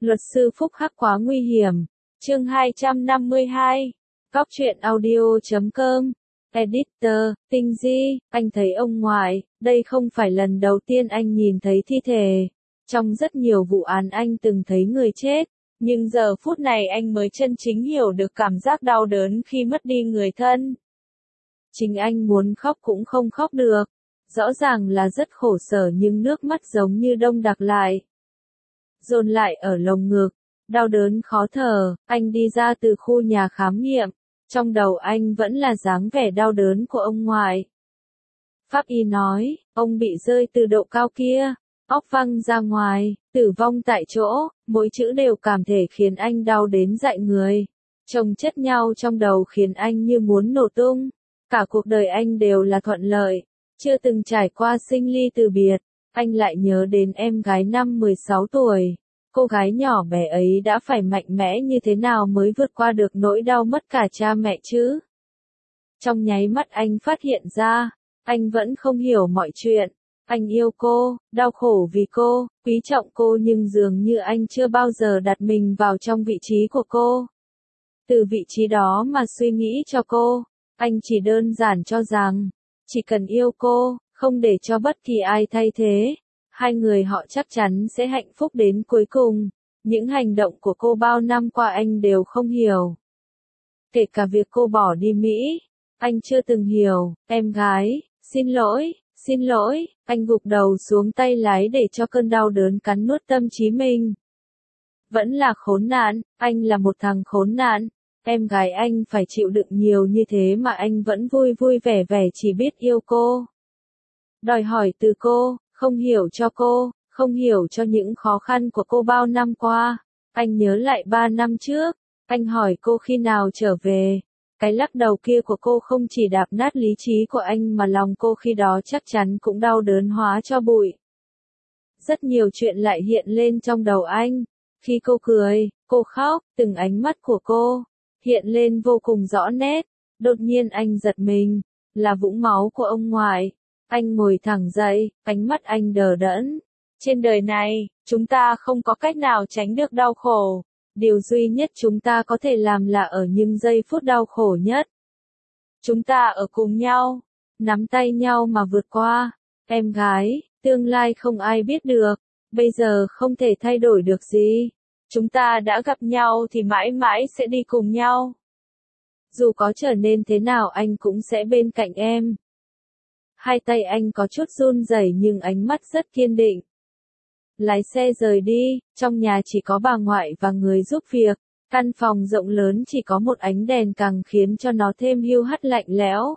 Luật sư phúc hắc quá nguy hiểm. Chương 252. Góc truyện audio.com. Editor, Tinh Di, anh thấy ông ngoại, đây không phải lần đầu tiên anh nhìn thấy thi thể. Trong rất nhiều vụ án anh từng thấy người chết, nhưng giờ phút này anh mới chân chính hiểu được cảm giác đau đớn khi mất đi người thân. Chính anh muốn khóc cũng không khóc được. Rõ ràng là rất khổ sở nhưng nước mắt giống như đông đặc lại. Dồn lại ở lồng ngực, đau đớn khó thở, anh đi ra từ khu nhà khám nghiệm. Trong đầu anh vẫn là dáng vẻ đau đớn của ông ngoại. Pháp y nói, ông bị rơi từ độ cao kia, óc văng ra ngoài, tử vong tại chỗ, mỗi chữ đều cảm thể khiến anh đau đến dại người. Chồng chất nhau trong đầu khiến anh như muốn nổ tung. Cả cuộc đời anh đều là thuận lợi, chưa từng trải qua sinh ly từ biệt. Anh lại nhớ đến em gái năm 16 tuổi. Cô gái nhỏ bé ấy đã phải mạnh mẽ như thế nào mới vượt qua được nỗi đau mất cả cha mẹ chứ? Trong nháy mắt anh phát hiện ra, anh vẫn không hiểu mọi chuyện. Anh yêu cô, đau khổ vì cô, quý trọng cô nhưng dường như anh chưa bao giờ đặt mình vào trong vị trí của cô. Từ vị trí đó mà suy nghĩ cho cô, anh chỉ đơn giản cho rằng, chỉ cần yêu cô, không để cho bất kỳ ai thay thế. Hai người họ chắc chắn sẽ hạnh phúc đến cuối cùng. Những hành động của cô bao năm qua anh đều không hiểu. Kể cả việc cô bỏ đi Mỹ, anh chưa từng hiểu. Em gái, xin lỗi, anh gục đầu xuống tay lái để cho cơn đau đớn cắn nuốt tâm trí mình. Vẫn là khốn nạn, anh là một thằng khốn nạn. Em gái anh phải chịu đựng nhiều như thế mà anh vẫn vui vui vẻ vẻ chỉ biết yêu cô. Đòi hỏi từ cô. Không hiểu cho cô, không hiểu cho những khó khăn của cô bao năm qua. Anh nhớ lại 3 năm trước, anh hỏi cô khi nào trở về. Cái lắc đầu kia của cô không chỉ đạp nát lý trí của anh mà lòng cô khi đó chắc chắn cũng đau đớn hóa cho bụi. Rất nhiều chuyện lại hiện lên trong đầu anh. Khi cô cười, cô khóc, từng ánh mắt của cô hiện lên vô cùng rõ nét. Đột nhiên anh giật mình, là vũng máu của ông ngoại. Anh ngồi thẳng dậy, ánh mắt anh đờ đẫn. Trên đời này, chúng ta không có cách nào tránh được đau khổ. Điều duy nhất chúng ta có thể làm là ở những giây phút đau khổ nhất. Chúng ta ở cùng nhau, nắm tay nhau mà vượt qua. Em gái, tương lai không ai biết được, bây giờ không thể thay đổi được gì. Chúng ta đã gặp nhau thì mãi mãi sẽ đi cùng nhau. Dù có trở nên thế nào anh cũng sẽ bên cạnh em. Hai tay anh có chút run rẩy nhưng ánh mắt rất kiên định. Lái xe rời đi, trong nhà chỉ có bà ngoại và người giúp việc. Căn phòng rộng lớn chỉ có một ánh đèn càng khiến cho nó thêm hiu hắt lạnh lẽo.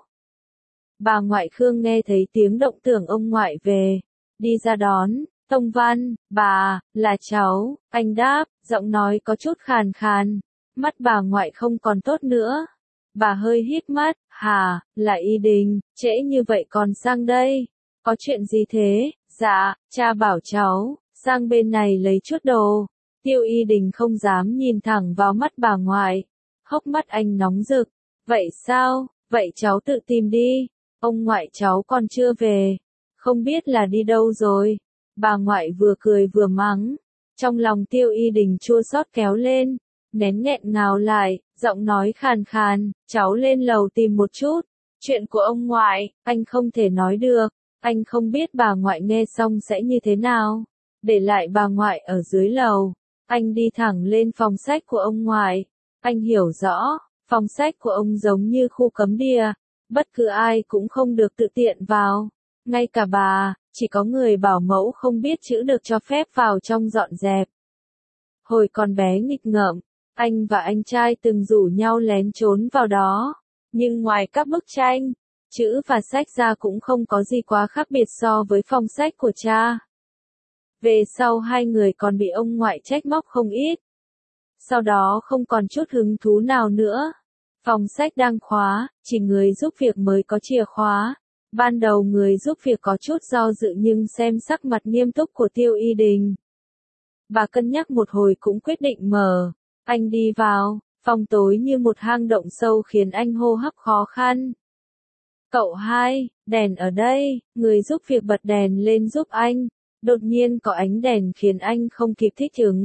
Bà ngoại Khương nghe thấy tiếng động tưởng ông ngoại về. Đi ra đón, Tông Văn, bà, là cháu, anh đáp, giọng nói có chút khàn khàn. Mắt bà ngoại không còn tốt nữa. Bà hơi hít mắt, hà, là Y Đình, trễ như vậy còn sang đây. Có chuyện gì thế? Dạ, cha bảo cháu, sang bên này lấy chút đồ. Tiêu Y Đình không dám nhìn thẳng vào mắt bà ngoại. Hốc mắt anh nóng rực. Vậy sao? Vậy cháu tự tìm đi. Ông ngoại cháu còn chưa về. Không biết là đi đâu rồi. Bà ngoại vừa cười vừa mắng. Trong lòng Tiêu Y Đình chua xót kéo lên. Nén nghẹn ngào lại, giọng nói khàn khàn, cháu lên lầu tìm một chút. Chuyện của ông ngoại, anh không thể nói được. Anh không biết bà ngoại nghe xong sẽ như thế nào. Để lại bà ngoại ở dưới lầu. Anh đi thẳng lên phòng sách của ông ngoại. Anh hiểu rõ, phòng sách của ông giống như khu cấm địa. Bất cứ ai cũng không được tự tiện vào. Ngay cả bà, chỉ có người bảo mẫu không biết chữ được cho phép vào trong dọn dẹp. Hồi còn bé nghịch ngợm, anh và anh trai từng rủ nhau lén trốn vào đó. Nhưng ngoài các bức tranh, chữ và sách ra cũng không có gì quá khác biệt so với phòng sách của cha. Về sau hai người còn bị ông ngoại trách móc không ít. Sau đó không còn chút hứng thú nào nữa. Phòng sách đang khóa, chỉ người giúp việc mới có chìa khóa. Ban đầu người giúp việc có chút do dự nhưng xem sắc mặt nghiêm túc của Tiêu Y Đình. Bà cân nhắc một hồi cũng quyết định mở. Anh đi vào, phòng tối như một hang động sâu khiến anh hô hấp khó khăn. Cậu hai, đèn ở đây, người giúp việc bật đèn lên giúp anh. Đột nhiên có ánh đèn khiến anh không kịp thích ứng.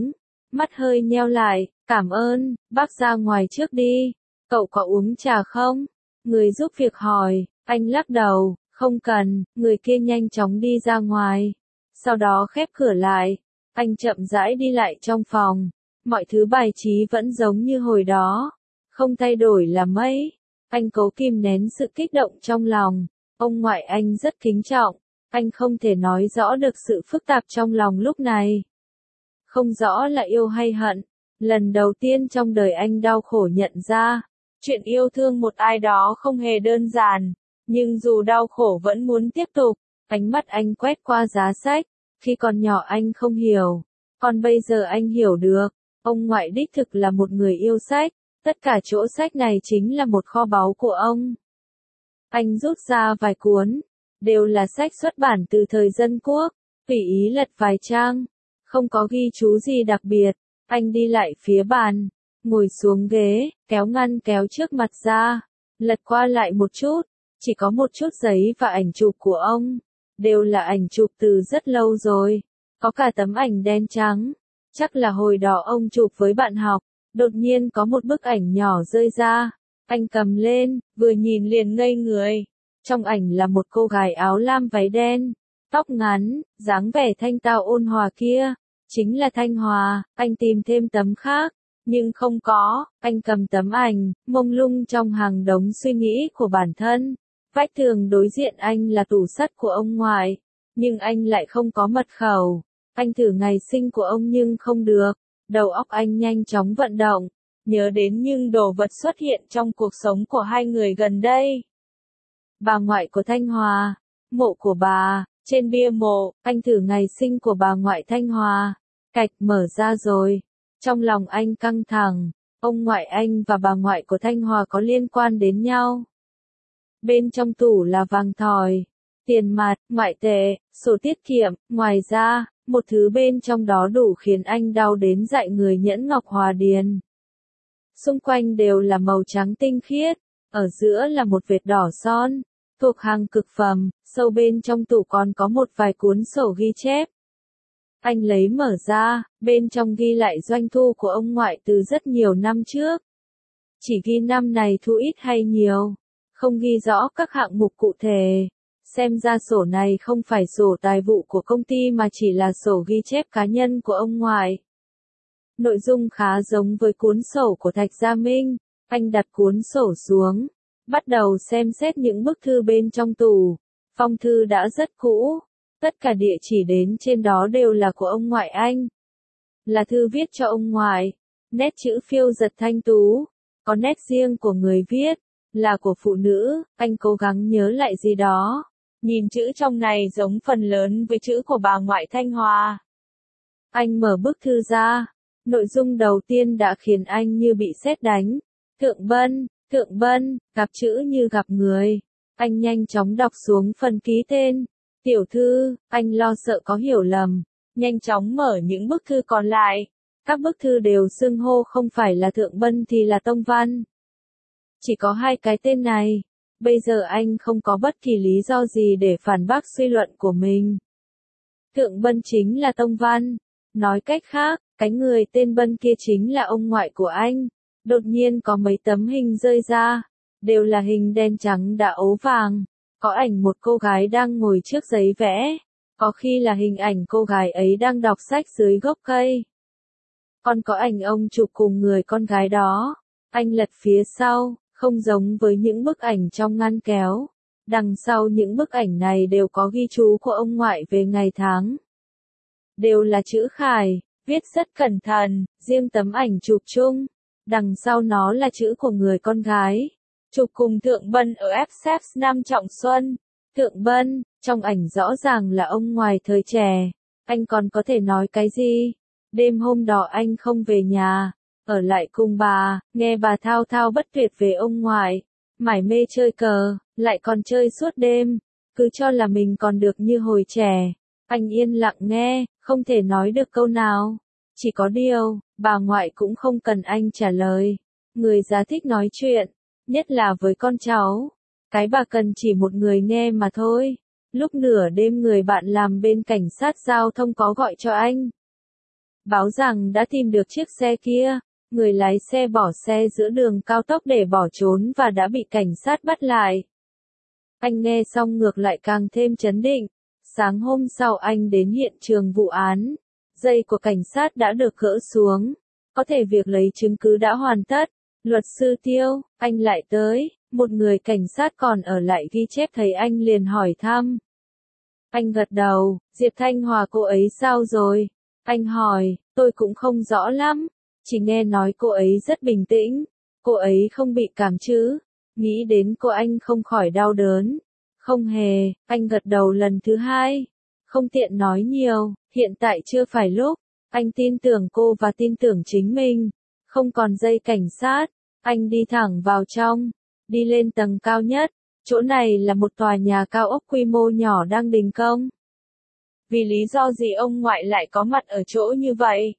mắt hơi nheo lại, cảm ơn, bác ra ngoài trước đi, cậu có uống trà không? Người giúp việc hỏi, anh lắc đầu, không cần, người kia nhanh chóng đi ra ngoài. Sau đó khép cửa lại, anh chậm rãi đi lại trong phòng, mọi thứ bài trí vẫn giống như hồi đó, không thay đổi là mấy. Anh cố kìm nén sự kích động trong lòng, ông ngoại anh rất kính trọng, anh không thể nói rõ được sự phức tạp trong lòng lúc này. Không rõ là yêu hay hận, lần đầu tiên trong đời anh đau khổ nhận ra, chuyện yêu thương một ai đó không hề đơn giản, nhưng dù đau khổ vẫn muốn tiếp tục. Ánh mắt anh quét qua giá sách, khi còn nhỏ anh không hiểu, còn bây giờ anh hiểu được, ông ngoại đích thực là một người yêu sách, tất cả chỗ sách này chính là một kho báu của ông. Anh rút ra vài cuốn, đều là sách xuất bản từ thời Dân Quốc, tùy ý lật vài trang, không có ghi chú gì đặc biệt. Anh đi lại phía bàn, ngồi xuống ghế, kéo ngăn kéo trước mặt ra, lật qua lại một chút, chỉ có một chút giấy và ảnh chụp của ông, đều là ảnh chụp từ rất lâu rồi, có cả tấm ảnh đen trắng, chắc là hồi đó ông chụp với bạn học. Đột nhiên có một bức ảnh nhỏ rơi ra, anh cầm lên, vừa nhìn liền ngây người. Trong ảnh là một cô gái áo lam váy đen, tóc ngắn, dáng vẻ thanh tao ôn hòa kia, chính là Thanh Hòa. Anh tìm thêm tấm khác, nhưng không có. Anh cầm tấm ảnh, mông lung trong hàng đống suy nghĩ của bản thân. Vách tường đối diện anh là tủ sắt của ông ngoại, nhưng anh lại không có mật khẩu. Anh thử ngày sinh của ông nhưng không được. Đầu óc anh nhanh chóng vận động, nhớ đến những đồ vật xuất hiện trong cuộc sống của hai người gần đây. Bà ngoại của Thanh Hòa, mộ của bà, trên bia mộ, anh thử ngày sinh của bà ngoại Thanh Hòa, cạch mở ra rồi. Trong lòng anh căng thẳng, ông ngoại anh và bà ngoại của Thanh Hòa có liên quan đến nhau. Bên trong tủ là vàng thỏi, tiền mặt, ngoại tệ, sổ tiết kiệm, ngoài ra, một thứ bên trong đó đủ khiến anh đau đến dại người nhẫn ngọc hòa điền. Xung quanh đều là màu trắng tinh khiết, ở giữa là một vệt đỏ son, thuộc hàng cực phẩm, sâu bên trong tủ còn có một vài cuốn sổ ghi chép. Anh lấy mở ra, bên trong ghi lại doanh thu của ông ngoại từ rất nhiều năm trước. Chỉ ghi năm này thu ít hay nhiều, không ghi rõ các hạng mục cụ thể. Xem ra sổ này không phải sổ tài vụ của công ty mà chỉ là sổ ghi chép cá nhân của ông ngoại. Nội dung khá giống với cuốn sổ của Thạch Gia Minh. Anh đặt cuốn sổ xuống, bắt đầu xem xét những bức thư bên trong tủ. Phong thư đã rất cũ, tất cả địa chỉ đến trên đó đều là của ông ngoại anh. Là thư viết cho ông ngoại, nét chữ phiêu giật thanh tú, có nét riêng của người viết, là của phụ nữ. Anh cố gắng nhớ lại gì đó. Nhìn chữ trong này giống phần lớn với chữ của bà ngoại Thanh Hòa. Anh mở bức thư ra, nội dung đầu tiên đã khiến anh như bị sét đánh. Thượng Bân, gặp chữ như gặp người. Anh nhanh chóng đọc xuống phần ký tên. Tiểu thư, anh lo sợ có hiểu lầm. Nhanh chóng mở những bức thư còn lại. Các bức thư đều xưng hô không phải là Thượng Bân thì là Tông Văn. Chỉ có hai cái tên này. Bây giờ anh không có bất kỳ lý do gì để phản bác suy luận của mình. Thượng Bân chính là Tông Văn. Nói cách khác, cái người tên Bân kia chính là ông ngoại của anh. Đột nhiên có mấy tấm hình rơi ra. Đều là hình đen trắng đã ố vàng. Có ảnh một cô gái đang ngồi trước giấy vẽ. Có khi là hình ảnh cô gái ấy đang đọc sách dưới gốc cây. Còn có ảnh ông chụp cùng người con gái đó. Anh lật phía sau. Không giống với những bức ảnh trong ngăn kéo. Đằng sau những bức ảnh này đều có ghi chú của ông ngoại về ngày tháng. Đều là chữ khải, viết rất cẩn thận, riêng tấm ảnh chụp chung. Đằng sau nó là chữ của người con gái. Chụp cùng Thượng Bân ở FSF năm Trọng Xuân. Thượng Bân, trong ảnh rõ ràng là ông ngoài thời trẻ. Anh còn có thể nói cái gì? Đêm hôm đó anh không về nhà. Ở lại cùng bà, nghe bà thao thao bất tuyệt về ông ngoại, mải mê chơi cờ, lại còn chơi suốt đêm, cứ cho là mình còn được như hồi trẻ. Anh yên lặng nghe, không thể nói được câu nào. Chỉ có điều, bà ngoại cũng không cần anh trả lời. Người già thích nói chuyện, nhất là với con cháu. Cái bà cần chỉ một người nghe mà thôi. Lúc nửa đêm người bạn làm bên cảnh sát giao thông có gọi cho anh. báo rằng đã tìm được chiếc xe kia. Người lái xe bỏ xe giữa đường cao tốc để bỏ trốn và đã bị cảnh sát bắt lại. Anh nghe xong ngược lại càng thêm chấn định. Sáng hôm sau anh đến hiện trường vụ án. Dây của cảnh sát đã được gỡ xuống. Có thể việc lấy chứng cứ đã hoàn tất. Luật sư Tiêu, anh lại tới. Một người cảnh sát còn ở lại ghi chép thấy anh liền hỏi thăm. Anh gật đầu, Diệp Thanh Hòa cô ấy sao rồi? Anh hỏi, tôi cũng không rõ lắm. Chỉ nghe nói cô ấy rất bình tĩnh. Cô ấy không bị cảm chứ? Nghĩ đến cô anh không khỏi đau đớn. Không hề, anh gật đầu lần thứ hai. Không tiện nói nhiều, hiện tại chưa phải lúc. Anh tin tưởng cô và tin tưởng chính mình. Không còn dây cảnh sát. Anh đi thẳng vào trong. Đi lên tầng cao nhất. Chỗ này là một tòa nhà cao ốc quy mô nhỏ đang đình công. Vì lý do gì ông ngoại lại có mặt ở chỗ như vậy?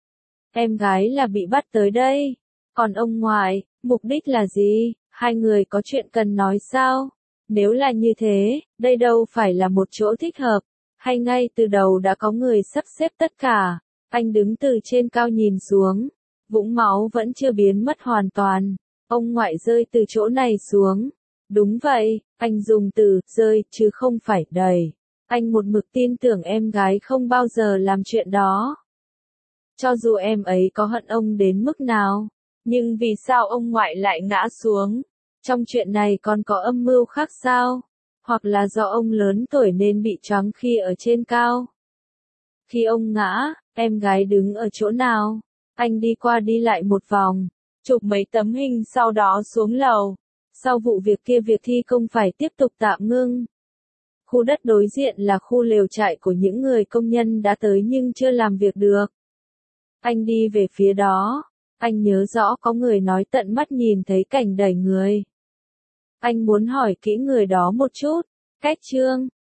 Em gái là bị bắt tới đây. Còn ông ngoại, mục đích là gì? Hai người có chuyện cần nói sao? Nếu là như thế, đây đâu phải là một chỗ thích hợp. Hay ngay từ đầu đã có người sắp xếp tất cả. Anh đứng từ trên cao nhìn xuống. Vũng máu vẫn chưa biến mất hoàn toàn. Ông ngoại rơi từ chỗ này xuống. Đúng vậy, anh dùng từ rơi chứ không phải đẩy. Anh một mực tin tưởng em gái không bao giờ làm chuyện đó. Cho dù em ấy có hận ông đến mức nào, nhưng vì sao ông ngoại lại ngã xuống? Trong chuyện này còn có âm mưu khác sao? Hoặc là do ông lớn tuổi nên bị choáng khi ở trên cao? Khi ông ngã, em gái đứng ở chỗ nào? Anh đi qua đi lại một vòng, chụp mấy tấm hình sau đó xuống lầu. Sau vụ việc kia việc thi công phải tiếp tục tạm ngưng. Khu đất đối diện là khu lều trại của những người công nhân đã tới nhưng chưa làm việc được. Anh đi về phía đó. Anh nhớ rõ có người nói tận mắt nhìn thấy cảnh đẩy người. Anh muốn hỏi kỹ người đó một chút. Cách Trương,